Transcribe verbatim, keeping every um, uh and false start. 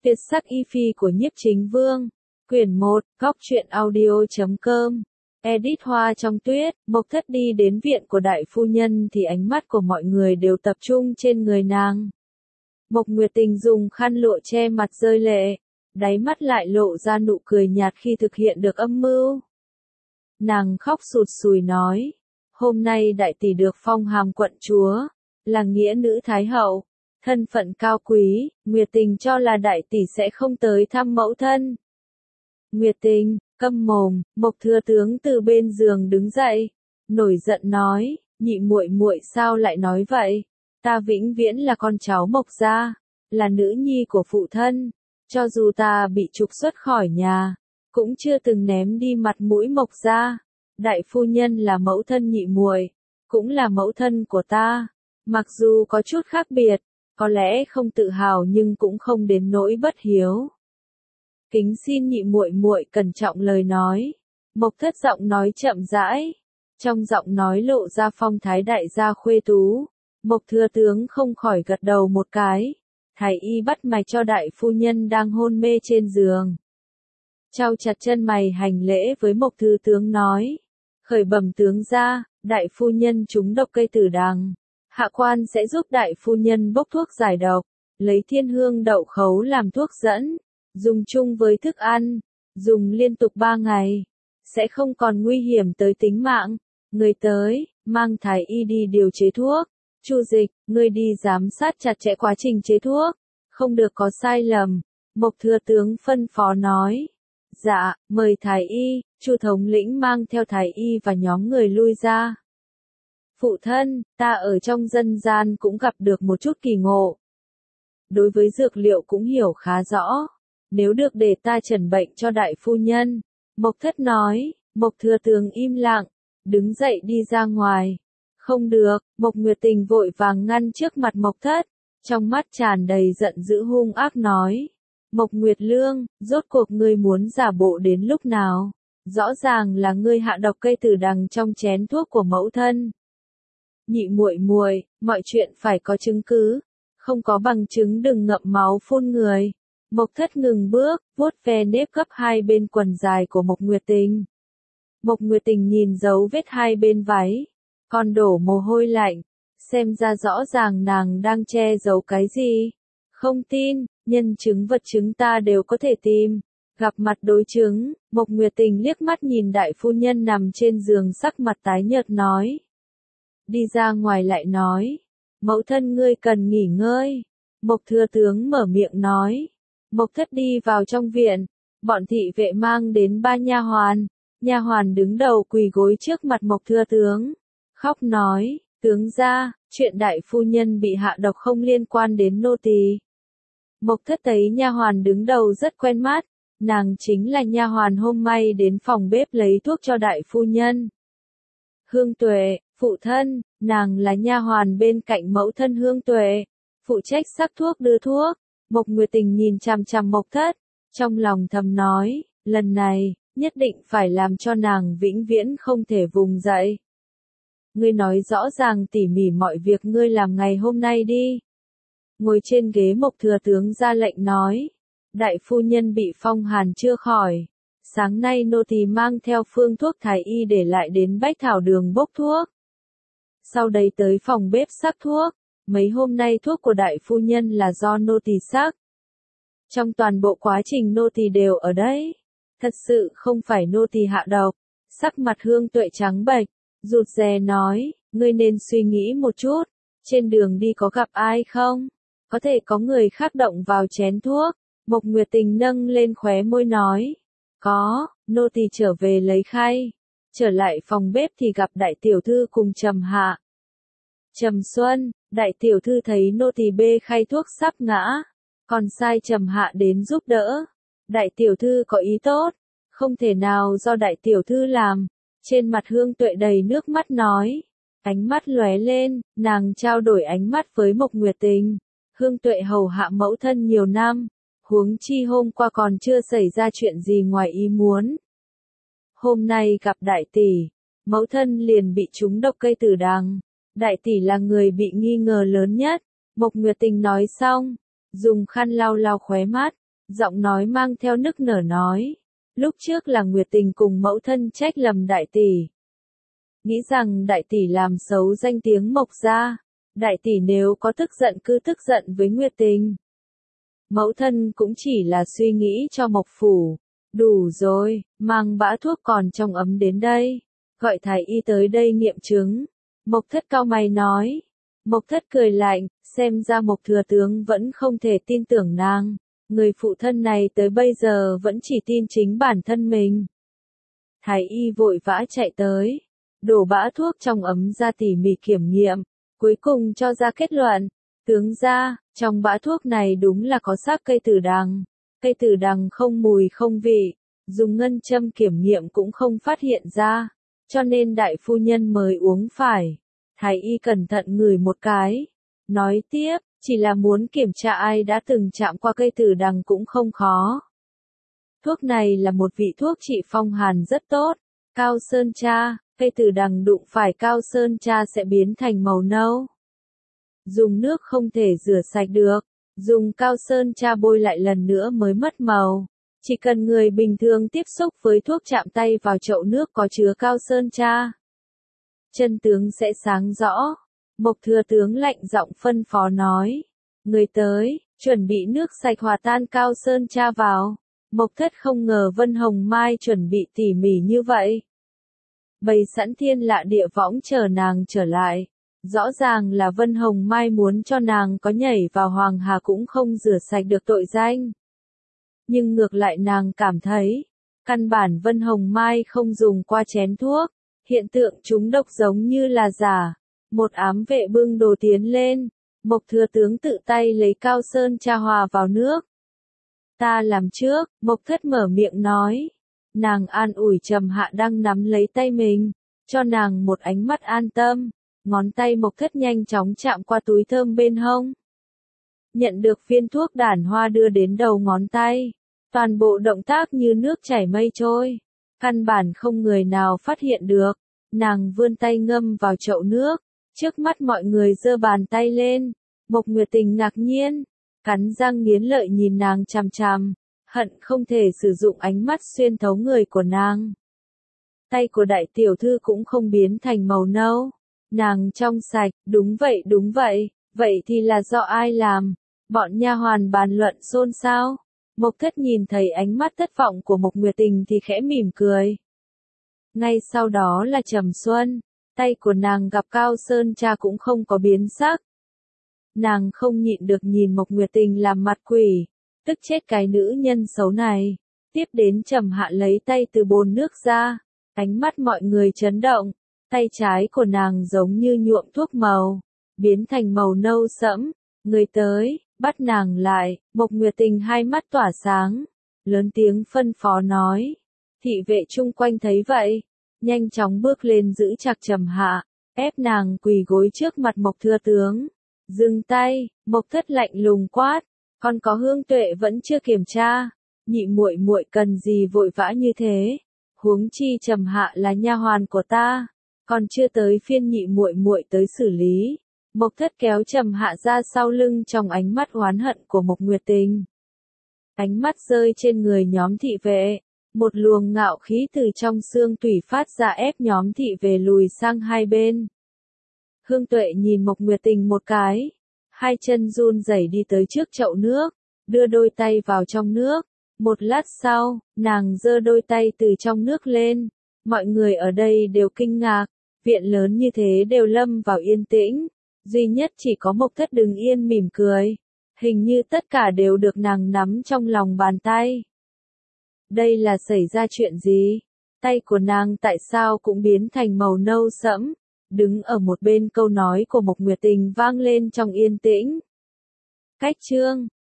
Tuyệt sắc y phi của Nhiếp Chính Vương. Quyển một, góc truyện audio chấm com. Edit Hoa trong tuyết. Mộc Thất đi đến viện của đại phu nhân thì ánh mắt của mọi người đều tập trung trên người nàng. Mộc Nguyệt Tình dùng khăn lụa che mặt rơi lệ, đáy mắt lại lộ ra nụ cười nhạt khi thực hiện được âm mưu. Nàng khóc sụt sùi nói, hôm nay đại tỷ được phong hàm quận chúa, là nghĩa nữ thái hậu, thân phận cao quý, Nguyệt Tình cho là đại tỷ sẽ không tới thăm mẫu thân. Nguyệt Tình, câm mồm. Mộc thừa tướng từ bên giường đứng dậy, nổi giận nói, nhị muội muội sao lại nói vậy? Ta vĩnh viễn là con cháu Mộc gia, là nữ nhi của phụ thân, cho dù ta bị trục xuất khỏi nhà, cũng chưa từng ném đi mặt mũi Mộc gia. Đại phu nhân là mẫu thân nhị muội, cũng là mẫu thân của ta, mặc dù có chút khác biệt, có lẽ không tự hào nhưng cũng không đến nỗi bất hiếu. Kính xin nhị muội muội cẩn trọng lời nói. Mộc Thất giọng nói chậm rãi, trong giọng nói lộ ra phong thái đại gia khuê tú. Mộc thừa tướng không khỏi gật đầu một cái. Thái y bắt mạch cho đại phu nhân đang hôn mê trên giường. Chau chặt chân mày hành lễ với Mộc thừa tướng nói, khởi bẩm tướng gia, đại phu nhân trúng độc cây tử đằng. Hạ quan sẽ giúp đại phu nhân bốc thuốc giải độc, lấy thiên hương đậu khấu làm thuốc dẫn, dùng chung với thức ăn, dùng liên tục ba ngày, sẽ không còn nguy hiểm tới tính mạng. Người tới, mang thái y đi điều chế thuốc. Chu Dịch, ngươi đi giám sát chặt chẽ quá trình chế thuốc, không được có sai lầm. Mộc thừa tướng phân phó nói. Dạ, mời thái y. Chu thống lĩnh mang theo thái y và nhóm người lui ra. Phụ thân, ta ở trong dân gian cũng gặp được một chút kỳ ngộ. Đối với dược liệu cũng hiểu khá rõ. Nếu được để ta chẩn bệnh cho đại phu nhân. Mộc Thất nói. Mộc thừa tướng im lặng, đứng dậy đi ra ngoài. Không được. Mộc Nguyệt Tình vội vàng ngăn trước mặt Mộc Thất, trong mắt tràn đầy giận dữ hung ác nói. Mộc Nguyệt Lương, rốt cuộc ngươi muốn giả bộ đến lúc nào? Rõ ràng là ngươi hạ độc cây tử đằng trong chén thuốc của mẫu thân. Nhị muội muội, mọi chuyện phải có chứng cứ, không có bằng chứng đừng ngậm máu phun người. Mộc Thất ngừng bước, vuốt ve nếp gấp hai bên quần dài của Mộc Nguyệt Tình. Mộc Nguyệt Tình nhìn dấu vết hai bên váy, còn đổ mồ hôi lạnh, xem ra rõ ràng nàng đang che giấu cái gì. Không tin, nhân chứng vật chứng ta đều có thể tìm. Gặp mặt đối chứng, Mộc Nguyệt Tình liếc mắt nhìn đại phu nhân nằm trên giường sắc mặt tái nhợt nói. Đi ra ngoài lại nói, mẫu thân ngươi cần nghỉ ngơi. Mộc thừa tướng mở miệng nói. Mộc Thất đi vào trong viện, bọn thị vệ mang đến ba nha hoàn. Nha hoàn đứng đầu quỳ gối trước mặt Mộc thừa tướng, khóc nói, tướng gia, chuyện đại phu nhân bị hạ độc không liên quan đến nô tỳ. Mộc Thất thấy nha hoàn đứng đầu rất quen mắt, nàng chính là nha hoàn hôm nay đến phòng bếp lấy thuốc cho đại phu nhân. Hương Tuệ, phụ thân, nàng là nha hoàn bên cạnh mẫu thân Hương Tuệ, phụ trách sắc thuốc đưa thuốc. Mộc Nguyệt Tình nhìn chằm chằm Mộc Thất, trong lòng thầm nói, lần này, nhất định phải làm cho nàng vĩnh viễn không thể vùng dậy. Ngươi nói rõ ràng tỉ mỉ mọi việc ngươi làm ngày hôm nay đi. Ngồi trên ghế Mộc thừa tướng ra lệnh nói, đại phu nhân bị phong hàn chưa khỏi. Sáng nay nô tỳ mang theo phương thuốc thái y để lại đến Bách Thảo Đường bốc thuốc. Sau đấy tới phòng bếp sắc thuốc, mấy hôm nay thuốc của đại phu nhân là do nô tỳ sắc. Trong toàn bộ quá trình nô tỳ đều ở đấy. Thật sự không phải nô tỳ hạ độc. Sắc mặt Hương Tuệ trắng bệch, rụt rè nói, ngươi nên suy nghĩ một chút, trên đường đi có gặp ai không? Có thể có người khác động vào chén thuốc. Mộc Nguyệt Tình nâng lên khóe môi nói, có, nô tỳ trở về lấy khay. Trở lại phòng bếp thì gặp đại tiểu thư cùng Trầm Hạ. Trầm Xuân, đại tiểu thư thấy nô tỳ bê khay thuốc sắp ngã, còn sai Trầm Hạ đến giúp đỡ. Đại tiểu thư có ý tốt, không thể nào do đại tiểu thư làm. Trên mặt Hương Tuệ đầy nước mắt nói, ánh mắt lóe lên, nàng trao đổi ánh mắt với Mộc Nguyệt Tình. Hương Tuệ hầu hạ mẫu thân nhiều năm, huống chi hôm qua còn chưa xảy ra chuyện gì ngoài ý muốn. Hôm nay gặp đại tỷ, mẫu thân liền bị trúng độc cây tử đằng. Đại tỷ là người bị nghi ngờ lớn nhất. Mộc Nguyệt Tình nói xong, dùng khăn lau lau khóe mắt, Giọng nói mang theo nức nở nói. Lúc trước là Nguyệt Tình cùng mẫu thân trách lầm đại tỷ. Nghĩ rằng đại tỷ làm xấu danh tiếng Mộc gia. Đại tỷ nếu có tức giận cứ tức giận với Nguyệt Tình. Mẫu thân cũng chỉ là suy nghĩ cho Mộc phủ. Đủ rồi, mang bã thuốc còn trong ấm đến đây. Gọi thái y tới đây nghiệm chứng. Mộc thất cau mày nói. Mộc thất cười lạnh, xem ra Mộc thừa tướng vẫn không thể tin tưởng nàng. Người phụ thân này tới bây giờ vẫn chỉ tin chính bản thân mình. Thái y vội vã chạy tới. Đổ bã thuốc trong ấm ra tỉ mỉ kiểm nghiệm. Cuối cùng cho ra kết luận. Tướng gia, trong bã thuốc này đúng là có xác cây tử đằng. Cây tử đằng không mùi không vị. Dùng ngân châm kiểm nghiệm cũng không phát hiện ra. Cho nên đại phu nhân mới uống phải. Thái y cẩn thận ngửi một cái. Nói tiếp, chỉ là muốn kiểm tra ai đã từng chạm qua cây tử đằng cũng không khó. Thuốc này là một vị thuốc trị phong hàn rất tốt. Cao sơn cha, cây tử đằng đụng phải cao sơn cha sẽ biến thành màu nâu. Dùng nước không thể rửa sạch được. Dùng cao sơn cha bôi lại lần nữa mới mất màu. Chỉ cần người bình thường tiếp xúc với thuốc chạm tay vào chậu nước có chứa cao sơn cha. Chân tướng sẽ sáng rõ. Mộc thừa tướng lạnh giọng phân phó nói. Người tới, chuẩn bị nước sạch hòa tan cao sơn cha vào. Mộc thất không ngờ Vân Hồng Mai chuẩn bị tỉ mỉ như vậy. Bày sẵn thiên lạ địa võng chờ nàng trở lại. Rõ ràng là Vân Hồng Mai muốn cho nàng có nhảy vào Hoàng Hà cũng không rửa sạch được tội danh. Nhưng ngược lại nàng cảm thấy, căn bản Vân Hồng Mai không dùng qua chén thuốc, hiện tượng trúng độc giống như là giả. Một ám vệ bưng đồ tiến lên, Mộc thừa tướng tự tay lấy cao sơn cha hòa vào nước. Ta làm trước, Mộc thất mở miệng nói. Nàng an ủi Trầm Hạ đang nắm lấy tay mình, cho nàng một ánh mắt an tâm. Ngón tay Mộc thất nhanh chóng chạm qua túi thơm bên hông. Nhận được viên thuốc đàn hoa đưa đến đầu ngón tay. Toàn bộ động tác như nước chảy mây trôi. Căn bản không người nào phát hiện được. Nàng vươn tay ngâm vào chậu nước. Trước mắt mọi người giơ bàn tay lên. Mộc Nguyệt Tình ngạc nhiên. Cắn răng nghiến lợi nhìn nàng chằm chằm. Hận không thể sử dụng ánh mắt xuyên thấu người của nàng. Tay của đại tiểu thư cũng không biến thành màu nâu. Nàng trong sạch, đúng vậy đúng vậy, vậy thì là do ai làm? Bọn nha hoàn bàn luận xôn xao. Mộc thất nhìn thấy ánh mắt thất vọng của Mộc Nguyệt Tình thì khẽ mỉm cười. Ngay sau đó là Trầm Xuân, tay của nàng gặp cao sơn cha cũng không có biến sắc. Nàng không nhịn được nhìn Mộc Nguyệt Tình làm mặt quỷ, tức chết cái nữ nhân xấu này. Tiếp đến Trầm Hạ lấy tay từ bồn nước ra, ánh mắt mọi người chấn động. Tay trái của nàng giống như nhuộm thuốc màu, biến thành màu nâu sẫm. Người tới, bắt nàng lại. Mộc Nguyệt Tình hai mắt tỏa sáng, lớn tiếng phân phó nói. Thị vệ chung quanh thấy vậy, nhanh chóng bước lên giữ chặt Trầm Hạ, ép nàng quỳ gối trước mặt Mộc thừa tướng. Dừng tay, Mộc thất lạnh lùng quát, còn có Hương Tuệ vẫn chưa kiểm tra, nhị muội muội cần gì vội vã như thế? Huống chi Trầm Hạ là nha hoàn của ta. Còn chưa tới phiên nhị muội muội tới xử lý. Mộc thất kéo Trầm Hạ ra sau lưng trong ánh mắt oán hận của Mộc Nguyệt Tình. Ánh mắt rơi trên người nhóm thị vệ. Một luồng ngạo khí từ trong xương tủy phát ra ép nhóm thị vệ lùi sang hai bên. Hương Tuệ nhìn Mộc Nguyệt Tình một cái. Hai chân run rẩy đi tới trước chậu nước. Đưa đôi tay vào trong nước. Một lát sau, nàng giơ đôi tay từ trong nước lên. Mọi người ở đây đều kinh ngạc. Viện lớn như thế đều lâm vào yên tĩnh. Duy nhất chỉ có Mộc thất đứng yên mỉm cười. Hình như tất cả đều được nàng nắm trong lòng bàn tay. Đây là xảy ra chuyện gì? Tay của nàng tại sao cũng biến thành màu nâu sẫm? Đứng ở một bên câu nói của Mộc Nguyệt Tình vang lên trong yên tĩnh. Cách chương